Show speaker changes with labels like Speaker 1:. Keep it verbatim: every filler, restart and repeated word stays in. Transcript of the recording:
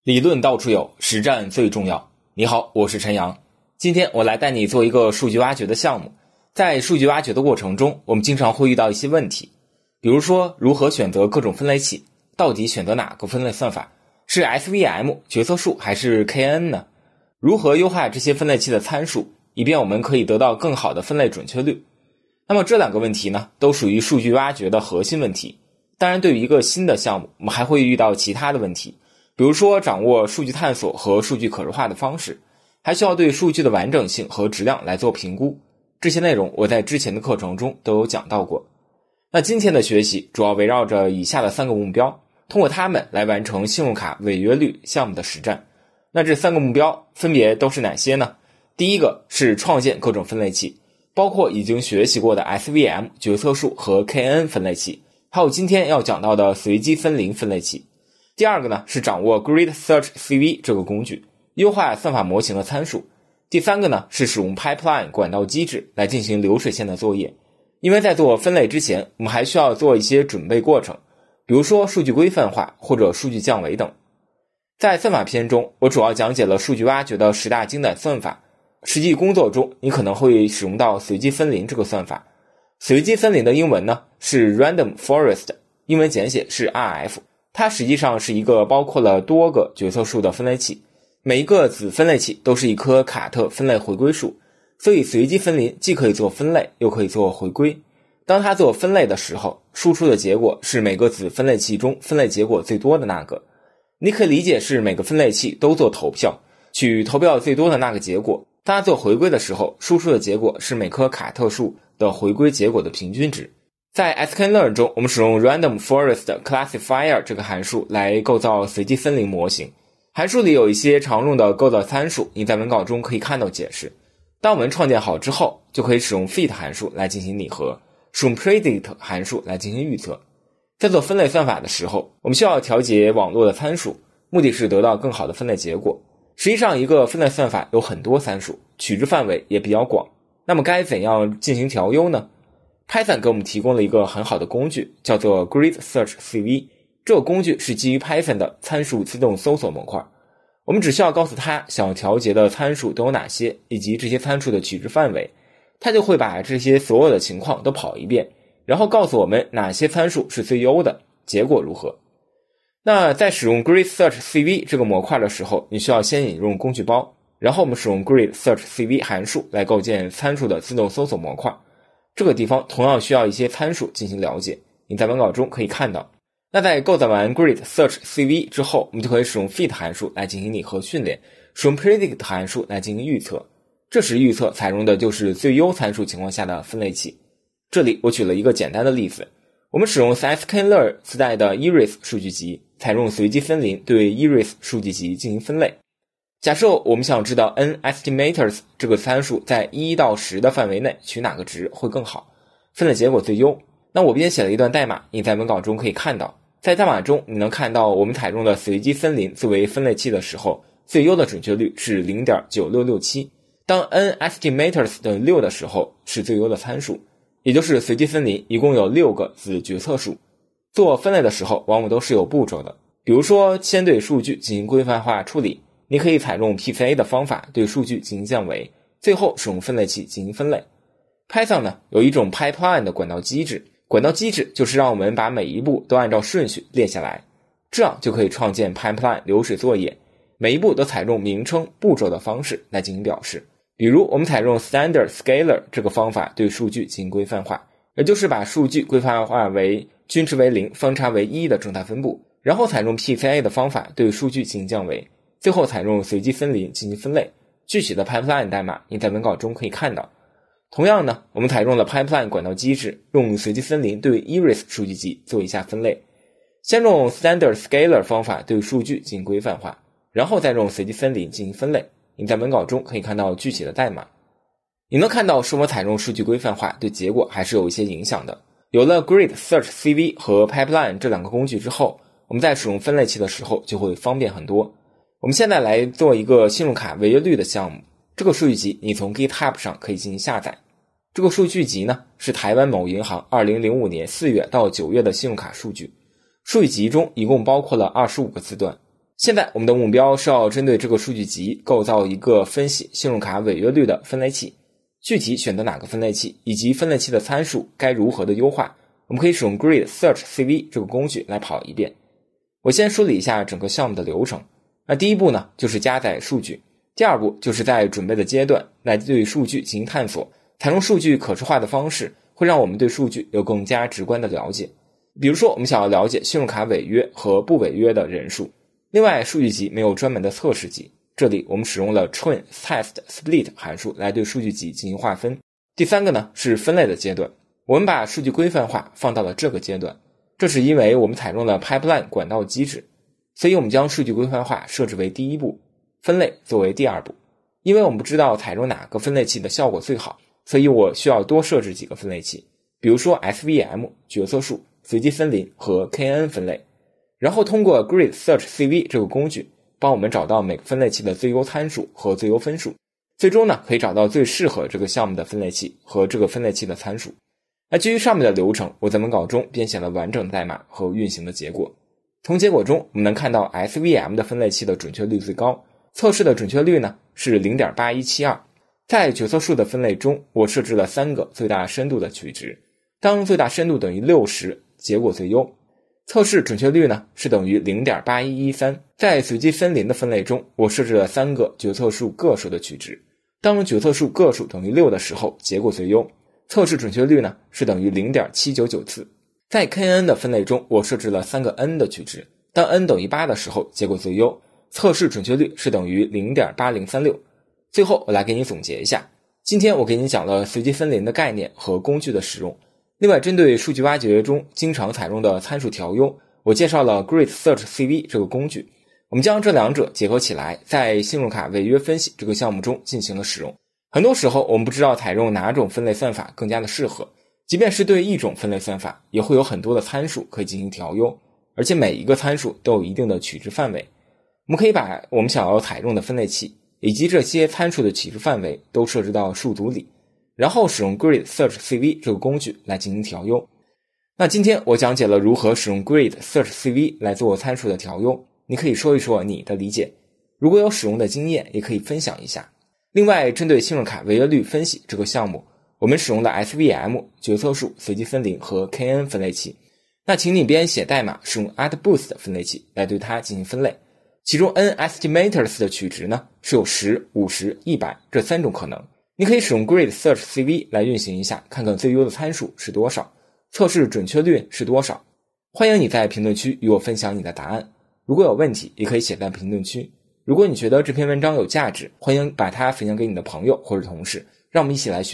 Speaker 1: 理论到处有，实战最重要。你好，我是陈阳。今天我来带你做一个数据挖掘的项目。在数据挖掘的过程中，我们经常会遇到一些问题，比如说如何选择各种分类器，到底选择哪个分类算法，是 S V M 决策树还是 K N 呢？如何优化这些分类器的参数，以便我们可以得到更好的分类准确率？那么这两个问题呢，都属于数据挖掘的核心问题。当然，对于一个新的项目，我们还会遇到其他的问题，比如说掌握数据探索和数据可视化的方式，还需要对数据的完整性和质量来做评估。这些内容我在之前的课程中都有讲到过。那今天的学习主要围绕着以下的三个目标，通过它们来完成信用卡违约率项目的实战。那这三个目标分别都是哪些呢？第一个是创建各种分类器，包括已经学习过的 S V M 决策树和 K N 分类器，还有今天要讲到的随机分离分类器。第二个呢是掌握 Grid Search C V 这个工具，优化算法模型的参数。第三个呢是使用 Pipeline 管道机制来进行流水线的作业。因为在做分类之前，我们还需要做一些准备过程，比如说数据规范化或者数据降维等。在算法篇中，我主要讲解了数据挖掘的十大精胆算法。实际工作中，你可能会使用到随机分离这个算法。随机分离的英文呢是 Random Forest， 英文简写是 R F。它实际上是一个包括了多个决策树的分类器，每一个子分类器都是一棵卡特分类回归树，所以随机分离既可以做分类，又可以做回归。当它做分类的时候，输出的结果是每个子分类器中分类结果最多的那个。你可以理解是每个分类器都做投票，取投票最多的那个结果。当它做回归的时候，输出的结果是每棵卡特树的回归结果的平均值。在 sklearn 中，我们使用 Random Forest Classifier 这个函数来构造随机分离模型。函数里有一些常用的构造参数，你在文稿中可以看到解释。当我们创建好之后，就可以使用 fit 函数来进行拟合，使用 predict 函数来进行预测。在做分类算法的时候，我们需要调节网络的参数，目的是得到更好的分类结果。实际上，一个分类算法有很多参数，取值范围也比较广。那么该怎样进行调优呢？ Python 给我们提供了一个很好的工具，叫做 Grid Search C V。 这个工具是基于 Python 的参数自动搜索模块。我们只需要告诉它想要调节的参数都有哪些，以及这些参数的取值范围，它就会把这些所有的情况都跑一遍，然后告诉我们哪些参数是最优的，结果如何。那在使用 Grid Search C V 这个模块的时候，你需要先引入工具包，然后我们使用 Grid Search C V 函数来构建参数的自动搜索模块。这个地方同样需要一些参数进行了解，你在文稿中可以看到。那在构造完 Grid Search C V 之后，我们就可以使用 fit 函数来进行拟合训练，使用 predict 函数来进行预测。这时预测采用的就是最优参数情况下的分类器。这里我举了一个简单的例子，我们使用 sklearn 自带的 Iris 数据集，采用随机分离对 Iris 数据集进行分类。假设我们想知道 n-estimators 这个参数在一到十的范围内取哪个值会更好，分类结果最优。那我编写了一段代码，你在文稿中可以看到。在代码中你能看到我们采用的随机分离作为分类器的时候，最优的准确率是 零点九六六七。当 n-estimators 等于六的时候是最优的参数，也就是随机分离一共有六个子决策树。做分类的时候往往都是有步骤的，比如说先对数据进行规范化处理，你可以采用 P C A 的方法对数据进行降维，最后使用分类器进行分类。 Python 呢有一种 Pipeline 的管道机制，管道机制就是让我们把每一步都按照顺序列下来，这样就可以创建 Pipeline 流水作业，每一步都采用名称步骤的方式来进行表示。比如我们采用 Standard Scalar 这个方法对数据进行规范化，也就是把数据规范化为均值为零方差为一的正态分布，然后采用 P C A 的方法对数据进行降维，最后采用随机分离进行分类。具体的 Pipeline 代码你在文稿中可以看到。同样呢，我们采用了 Pipeline 管道机制，用随机分离对 Iris 数据集做一下分类。先用 Standard Scalar 方法对数据进行规范化，然后再用随机分离进行分类。你在文稿中可以看到具体的代码。你能看到是否采用数据规范化对结果还是有一些影响的。有了 Grid Search C V 和 Pipeline 这两个工具之后，我们在使用分类器的时候就会方便很多。我们现在来做一个信用卡违约率的项目，这个数据集你从 GitHub 上可以进行下载。这个数据集呢是台湾某银行二零零五年四月到九月的信用卡数据。数据集中一共包括了二十五个字段， 现在我们的目标是要针对这个数据集构造一个分析信用卡违约率的分类器，具体选择哪个分类器以及分类器的参数该如何的优化，我们可以使用 Grid Search C V 这个工具来跑一遍。我先梳理一下整个项目的流程。那第一步呢，就是加载数据。第二步就是在准备的阶段来对数据进行探索，采用数据可视化的方式，会让我们对数据有更加直观的了解。比如说我们想要了解信用卡违约和不违约的人数。另外数据集没有专门的测试集，这里我们使用了 train test split 函数来对数据集进行划分。第三个呢是分类的阶段，我们把数据规范化放到了这个阶段，这是因为我们采用了 pipeline 管道机制，所以我们将数据规范化设置为第一步，分类作为第二步。因为我们不知道采用哪个分类器的效果最好，所以我需要多设置几个分类器，比如说 S V M 决策树、随机分离和 K N N 分类，然后通过 Grid Search C V 这个工具帮我们找到每个分类器的最优参数和最优分数，最终呢可以找到最适合这个项目的分类器和这个分类器的参数。那基于上面的流程，我在文稿中编写了完整的代码和运行的结果。从结果中我们能看到 S V M 的分类器的准确率最高，测试的准确率呢是 零点八一七二。 在决策树的分类中，我设置了三个最大深度的取值，当最大深度等于六十，结果最优。测试准确率呢是等于 零点八一一三。 在随机分离的分类中，我设置了三个决策树个数的取值，当决策树个数等于六的时候，结果最优。测试准确率呢是等于 零点七九九次。在 K N N 的分类中，我设置了三个 n 的取值，当 n 等于八的时候，结果最优。测试准确率是等于 零点八零三六。 最后我来给你总结一下，今天我给你讲了随机分离的概念和工具的使用。另外针对数据挖掘中经常采用的参数调优，我介绍了 Grid Search C V 这个工具，我们将这两者结合起来，在信用卡违约分析这个项目中进行了使用。很多时候我们不知道采用哪种分类算法更加的适合，即便是对一种分类算法，也会有很多的参数可以进行调优，而且每一个参数都有一定的取值范围。我们可以把我们想要采用的分类器以及这些参数的取值范围都设置到数组里，然后使用 Grid Search C V 这个工具来进行调优。那今天我讲解了如何使用 Grid Search C V 来做参数的调优，你可以说一说你的理解，如果有使用的经验也可以分享一下。另外针对信用卡违约率分析这个项目，我们使用了 S V M 决策树、随机分离和 K N N 分类器，那请你编写代码使用 AddBoost 分类器来对它进行分类，其中 N estimators 的取值呢是有十、五十、一百这三种可能。你可以使用 Grid Search C V 来运行一下，看看最优的参数是多少，测试准确率是多少。欢迎你在评论区与我分享你的答案，如果有问题也可以写在评论区。如果你觉得这篇文章有价值，欢迎把它分享给你的朋友或者同事，让我们一起来学